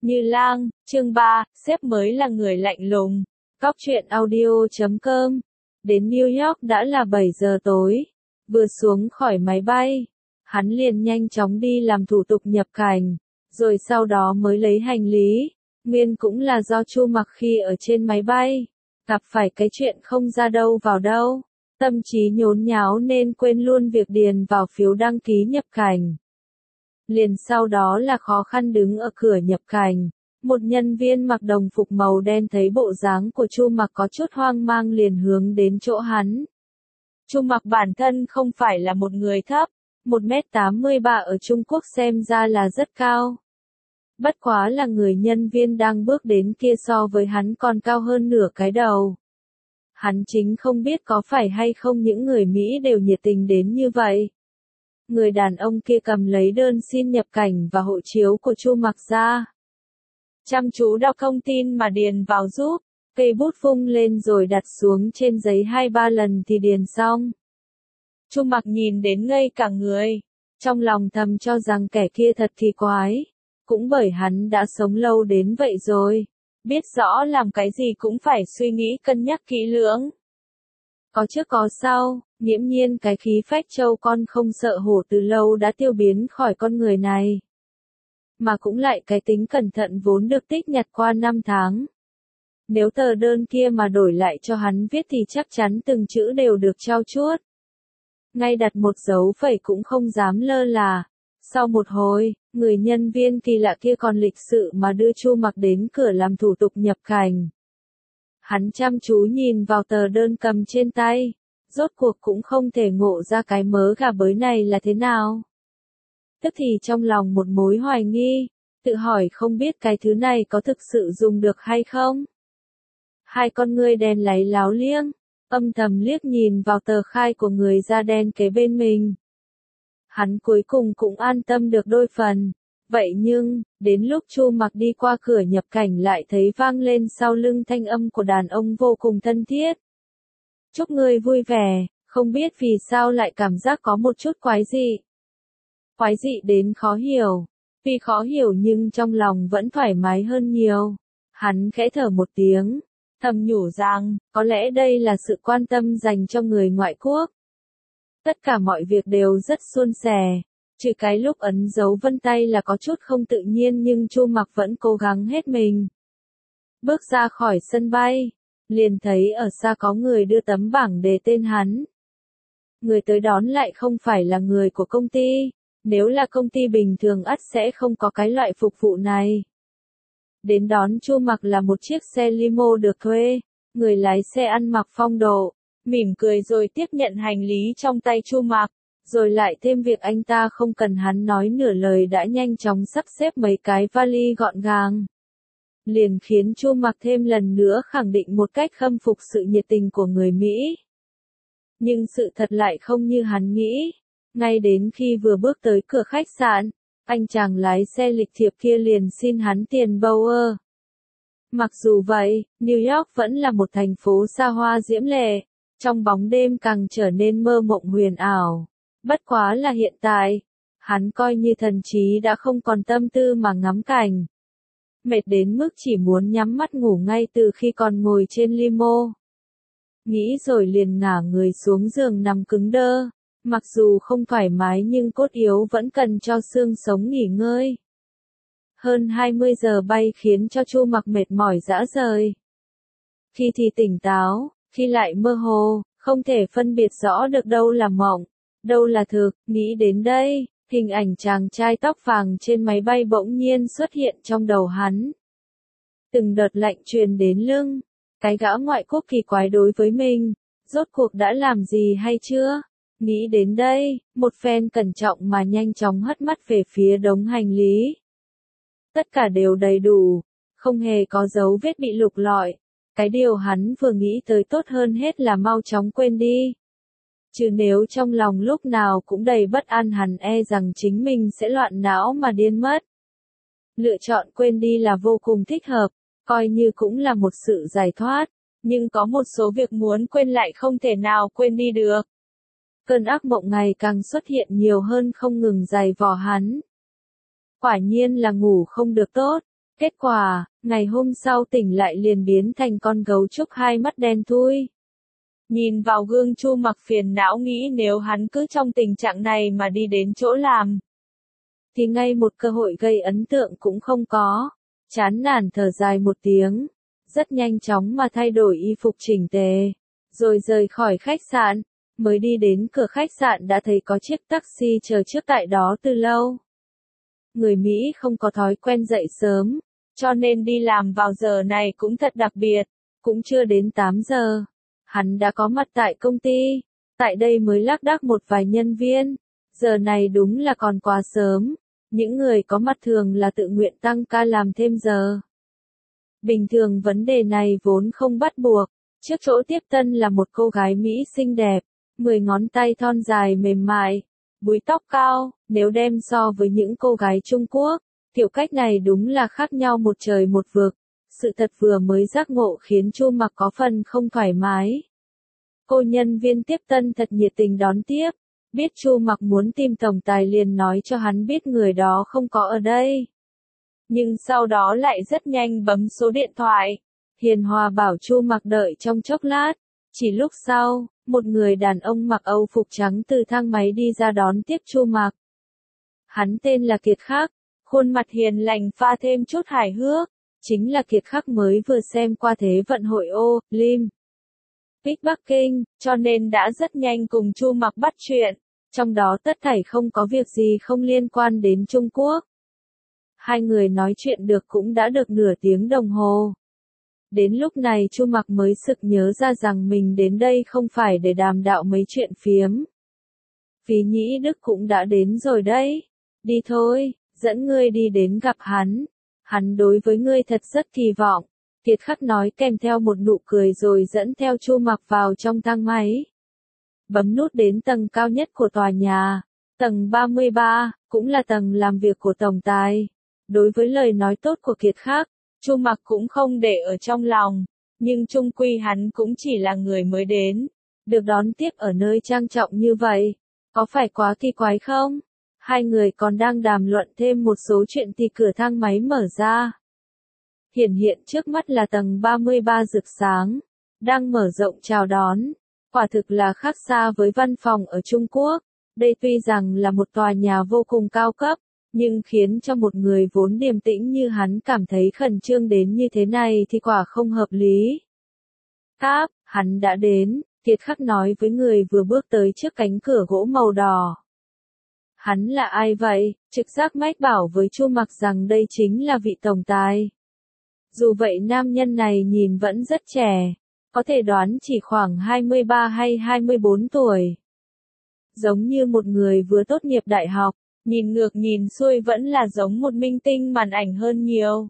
Như Lang, chương 3, sếp mới là người lạnh lùng. Cóc truyện audio.com. Đến New York đã là 7 giờ tối. Vừa xuống khỏi máy bay, hắn liền nhanh chóng đi làm thủ tục nhập cảnh, rồi sau đó mới lấy hành lý. Nguyên cũng là do Chu Mặc khi ở trên máy bay, gặp phải cái chuyện không ra đâu vào đâu. Tâm trí nhốn nháo nên quên luôn việc điền vào phiếu đăng ký nhập cảnh. Liền sau đó là khó khăn đứng ở cửa nhập cảnh. Một nhân viên mặc đồng phục màu đen thấy bộ dáng của Chu Mặc có chút hoang mang liền hướng đến chỗ hắn. Chu Mặc bản thân không phải là một người thấp, 1m83 ở Trung Quốc xem ra là rất cao. Bất quá là người nhân viên đang bước đến kia so với hắn còn cao hơn nửa cái đầu. Hắn chính không biết có phải hay không những người Mỹ đều nhiệt tình đến như vậy. Người đàn ông kia cầm lấy đơn xin nhập cảnh và hộ chiếu của Chu Mặc ra. Chăm chú đọc thông tin mà điền vào giúp, cây bút vung lên rồi đặt xuống trên giấy 2-3 lần thì điền xong. Chu Mặc nhìn đến ngây cả người, trong lòng thầm cho rằng kẻ kia thật kỳ quái. Cũng bởi hắn đã sống lâu đến vậy rồi, biết rõ làm cái gì cũng phải suy nghĩ cân nhắc kỹ lưỡng. Có trước có sau, nghiễm nhiên cái khí phách trâu con không sợ hổ từ lâu đã tiêu biến khỏi con người này. Mà cũng lại cái tính cẩn thận vốn được tích nhặt qua 5 tháng. Nếu tờ đơn kia mà đổi lại cho hắn viết thì chắc chắn từng chữ đều được trau chuốt. Ngay đặt một dấu phẩy cũng không dám lơ là. Sau một hồi, người nhân viên kỳ lạ kia còn lịch sự mà đưa Chu Mặc đến cửa làm thủ tục nhập cảnh. Hắn chăm chú nhìn vào tờ đơn cầm trên tay, rốt cuộc cũng không thể ngộ ra cái mớ gà bới này là thế nào. Tức thì trong lòng một mối hoài nghi, tự hỏi không biết cái thứ này có thực sự dùng được hay không. Hai con ngươi đen láy láo liếng, âm thầm liếc nhìn vào tờ khai của người da đen kế bên mình. Hắn cuối cùng cũng an tâm được đôi phần. Vậy nhưng, đến lúc Chu Mặc đi qua cửa nhập cảnh lại thấy vang lên sau lưng thanh âm của đàn ông vô cùng thân thiết. Chúc ngươi vui vẻ, không biết vì sao lại cảm giác có một chút quái dị. Quái dị đến khó hiểu. Vì khó hiểu nhưng trong lòng vẫn thoải mái hơn nhiều. Hắn khẽ thở một tiếng, thầm nhủ rằng, có lẽ đây là sự quan tâm dành cho người ngoại quốc. Tất cả mọi việc đều rất suôn sẻ, trừ cái lúc ấn dấu vân tay là có chút không tự nhiên nhưng Chu Mặc vẫn cố gắng hết mình. Bước ra khỏi sân bay, liền thấy ở xa có người đưa tấm bảng đề tên hắn. Người tới đón lại không phải là người của công ty, nếu là công ty bình thường ắt sẽ không có cái loại phục vụ này. Đến đón Chu Mặc là một chiếc xe limo được thuê, người lái xe ăn mặc phong độ. Mỉm cười rồi tiếp nhận hành lý trong tay Chu Mặc, rồi lại thêm việc anh ta không cần hắn nói nửa lời đã nhanh chóng sắp xếp mấy cái vali gọn gàng. Liền khiến Chu Mặc thêm lần nữa khẳng định một cách khâm phục sự nhiệt tình của người Mỹ. Nhưng sự thật lại không như hắn nghĩ. Ngay đến khi vừa bước tới cửa khách sạn, anh chàng lái xe lịch thiệp kia liền xin hắn tiền Bauer. Mặc dù vậy, New York vẫn là một thành phố xa hoa diễm lệ. Trong bóng đêm càng trở nên mơ mộng huyền ảo. Bất quá là hiện tại, hắn coi như thần trí đã không còn tâm tư mà ngắm cảnh. Mệt đến mức chỉ muốn nhắm mắt ngủ ngay từ khi còn ngồi trên limo. Nghĩ rồi liền ngả người xuống giường nằm cứng đơ. Mặc dù không thoải mái nhưng cốt yếu vẫn cần cho xương sống nghỉ ngơi. Hơn 20 giờ bay khiến cho Chu Mặc mệt mỏi rã rời. Khi thì tỉnh táo, khi lại mơ hồ, không thể phân biệt rõ được đâu là mộng, đâu là thực. Nghĩ đến đây, hình ảnh chàng trai tóc vàng trên máy bay bỗng nhiên xuất hiện trong đầu hắn. Từng đợt lạnh truyền đến lưng, cái gã ngoại quốc kỳ quái đối với mình, rốt cuộc đã làm gì hay chưa? Nghĩ đến đây, một phen cẩn trọng mà nhanh chóng hất mắt về phía đống hành lý. Tất cả đều đầy đủ, không hề có dấu vết bị lục lọi. Cái điều hắn vừa nghĩ tới tốt hơn hết là mau chóng quên đi. Chứ nếu trong lòng lúc nào cũng đầy bất an hắn e rằng chính mình sẽ loạn não mà điên mất. Lựa chọn quên đi là vô cùng thích hợp, coi như cũng là một sự giải thoát, nhưng có một số việc muốn quên lại không thể nào quên đi được. Cơn ác mộng ngày càng xuất hiện nhiều hơn không ngừng giày vò hắn. Quả nhiên là ngủ không được tốt, Kết quả, ngày hôm sau tỉnh lại liền biến thành con gấu trúc hai mắt đen thui. Nhìn vào gương Chu Mặc phiền não nghĩ nếu hắn cứ trong tình trạng này mà đi đến chỗ làm, thì ngay một cơ hội gây ấn tượng cũng không có. Chán nản thở dài một tiếng, rất nhanh chóng mà thay đổi y phục chỉnh tề, rồi rời khỏi khách sạn. Mới đi đến cửa khách sạn đã thấy có chiếc taxi chờ trước tại đó từ lâu. Người Mỹ không có thói quen dậy sớm, cho nên đi làm vào giờ này cũng thật đặc biệt. Cũng chưa đến 8 giờ, hắn đã có mặt tại công ty. Tại đây mới lác đác một vài nhân viên. Giờ này đúng là còn quá sớm. Những người có mặt thường là tự nguyện tăng ca làm thêm giờ. Bình thường vấn đề này vốn không bắt buộc. Trước chỗ tiếp tân là một cô gái Mỹ xinh đẹp, 10 ngón tay thon dài mềm mại, búi tóc cao. Nếu đem so với những cô gái Trung Quốc, kiểu cách này đúng là khác nhau một trời một vực. Sự thật vừa mới giác ngộ khiến Chu Mặc có phần không thoải mái. Cô nhân viên tiếp tân thật nhiệt tình đón tiếp. Biết Chu Mặc muốn tìm tổng tài liền nói cho hắn biết người đó không có ở đây. Nhưng sau đó lại rất nhanh bấm số điện thoại. Hiền hòa bảo Chu Mặc đợi trong chốc lát. Chỉ lúc sau, một người đàn ông mặc Âu phục trắng từ thang máy đi ra đón tiếp Chu Mặc. Hắn tên là Kiệt Khắc, khuôn mặt hiền lành pha thêm chút hài hước. Chính là Kiệt Khắc mới vừa xem qua Thế vận hội Olympic Bắc Kinh, cho nên đã rất nhanh cùng Chu Mặc bắt chuyện. Trong đó tất thảy không có việc gì không liên quan đến Trung Quốc. Hai người nói chuyện được cũng đã được nửa tiếng đồng hồ. Đến lúc này Chu Mặc mới sực nhớ ra rằng mình đến đây không phải để đàm đạo mấy chuyện phiếm. Phí Nhĩ Đức cũng đã đến rồi đấy. Đi thôi, dẫn ngươi đi đến gặp hắn. Hắn đối với ngươi thật rất kỳ vọng. Kiệt Khắc nói kèm theo một nụ cười rồi dẫn theo Chu Mặc vào trong thang máy. Bấm nút đến tầng cao nhất của tòa nhà. Tầng 33, cũng là tầng làm việc của tổng tài. Đối với lời nói tốt của Kiệt Khắc, Chu Mặc cũng không để ở trong lòng. Nhưng chung quy hắn cũng chỉ là người mới đến. Được đón tiếp ở nơi trang trọng như vậy. Có phải quá kỳ quái không? Hai người còn đang đàm luận thêm một số chuyện thì cửa thang máy mở ra. Hiện trước mắt là tầng 33 rực sáng. Đang mở rộng chào đón. Quả thực là khác xa với văn phòng ở Trung Quốc. Đây tuy rằng là một tòa nhà vô cùng cao cấp, nhưng khiến cho một người vốn điềm tĩnh như hắn cảm thấy khẩn trương đến như thế này thì quả không hợp lý. Hắn đã đến, Kiệt Khắc nói với người vừa bước tới trước cánh cửa gỗ màu đỏ. Hắn là ai vậy? Trực giác mách bảo với Chu Mặc rằng đây chính là vị tổng tài. Dù vậy nam nhân này nhìn vẫn rất trẻ, có thể đoán chỉ khoảng 23 hay 24 tuổi. Giống như một người vừa tốt nghiệp đại học, nhìn ngược nhìn xuôi vẫn là giống một minh tinh màn ảnh hơn nhiều.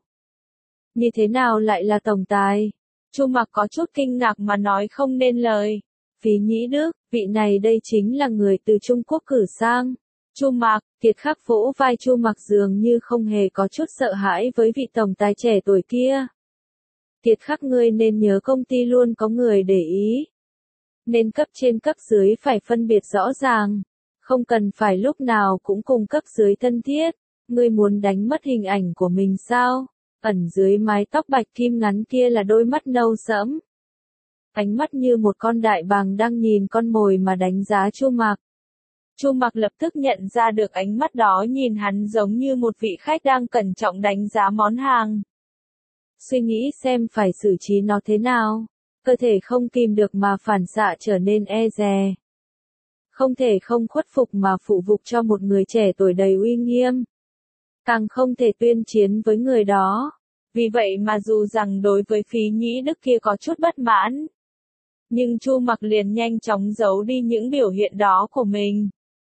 Như thế nào lại là tổng tài? Chu Mặc có chút kinh ngạc mà nói không nên lời. Phí Nhĩ Đức, vị này đây chính là người từ Trung Quốc cử sang. Chu Mặc, Kiệt Khắc vỗ vai Chu Mặc dường như không hề có chút sợ hãi với vị tổng tài trẻ tuổi kia. Kiệt Khắc ngươi nên nhớ công ty luôn có người để ý. Nên cấp trên cấp dưới phải phân biệt rõ ràng. Không cần phải lúc nào cũng cùng cấp dưới thân thiết. Ngươi muốn đánh mất hình ảnh của mình sao? Ẩn dưới mái tóc bạch kim ngắn kia là đôi mắt nâu sẫm. Ánh mắt như một con đại bàng đang nhìn con mồi mà đánh giá Chu Mặc. Chu Mặc lập tức nhận ra được ánh mắt đó nhìn hắn giống như một vị khách đang cẩn trọng đánh giá món hàng. Suy nghĩ xem phải xử trí nó thế nào. Cơ thể không kìm được mà phản xạ trở nên e dè. Không thể không khuất phục mà phụ phục cho một người trẻ tuổi đầy uy nghiêm. Càng không thể tuyên chiến với người đó. Vì vậy mà dù rằng đối với Phí Nhĩ Đức kia có chút bất mãn, nhưng Chu Mặc liền nhanh chóng giấu đi những biểu hiện đó của mình.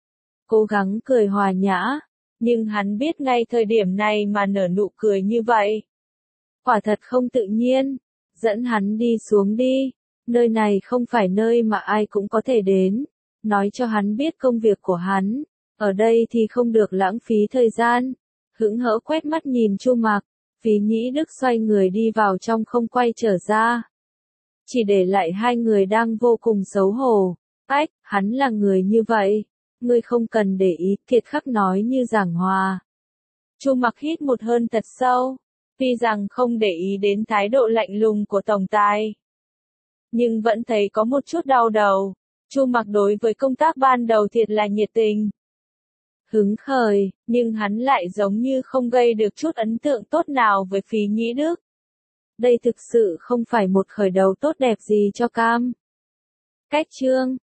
Cố gắng cười hòa nhã, nhưng hắn biết ngay thời điểm này mà nở nụ cười như vậy. Quả thật không tự nhiên. Dẫn hắn đi xuống đi. Nơi này không phải nơi mà ai cũng có thể đến. Nói cho hắn biết công việc của hắn. Ở đây thì không được lãng phí thời gian. Hững hỡ quét mắt nhìn Chu Mặc. Phí Nhĩ Đức xoay người đi vào trong không quay trở ra. Chỉ để lại hai người đang vô cùng xấu hổ. Hắn là người như vậy. Ngươi không cần để ý, Kiệt Khắc nói như giảng hòa. Chu Mặc hít một hơi thật sâu. Tuy rằng không để ý đến thái độ lạnh lùng của tổng tài, nhưng vẫn thấy có một chút đau đầu. Chu Mặc đối với công tác ban đầu thiệt là nhiệt tình, hứng khởi, nhưng hắn lại giống như không gây được chút ấn tượng tốt nào với Phí Nhĩ Đức. Đây thực sự không phải một khởi đầu tốt đẹp gì cho Cam Cách Trương.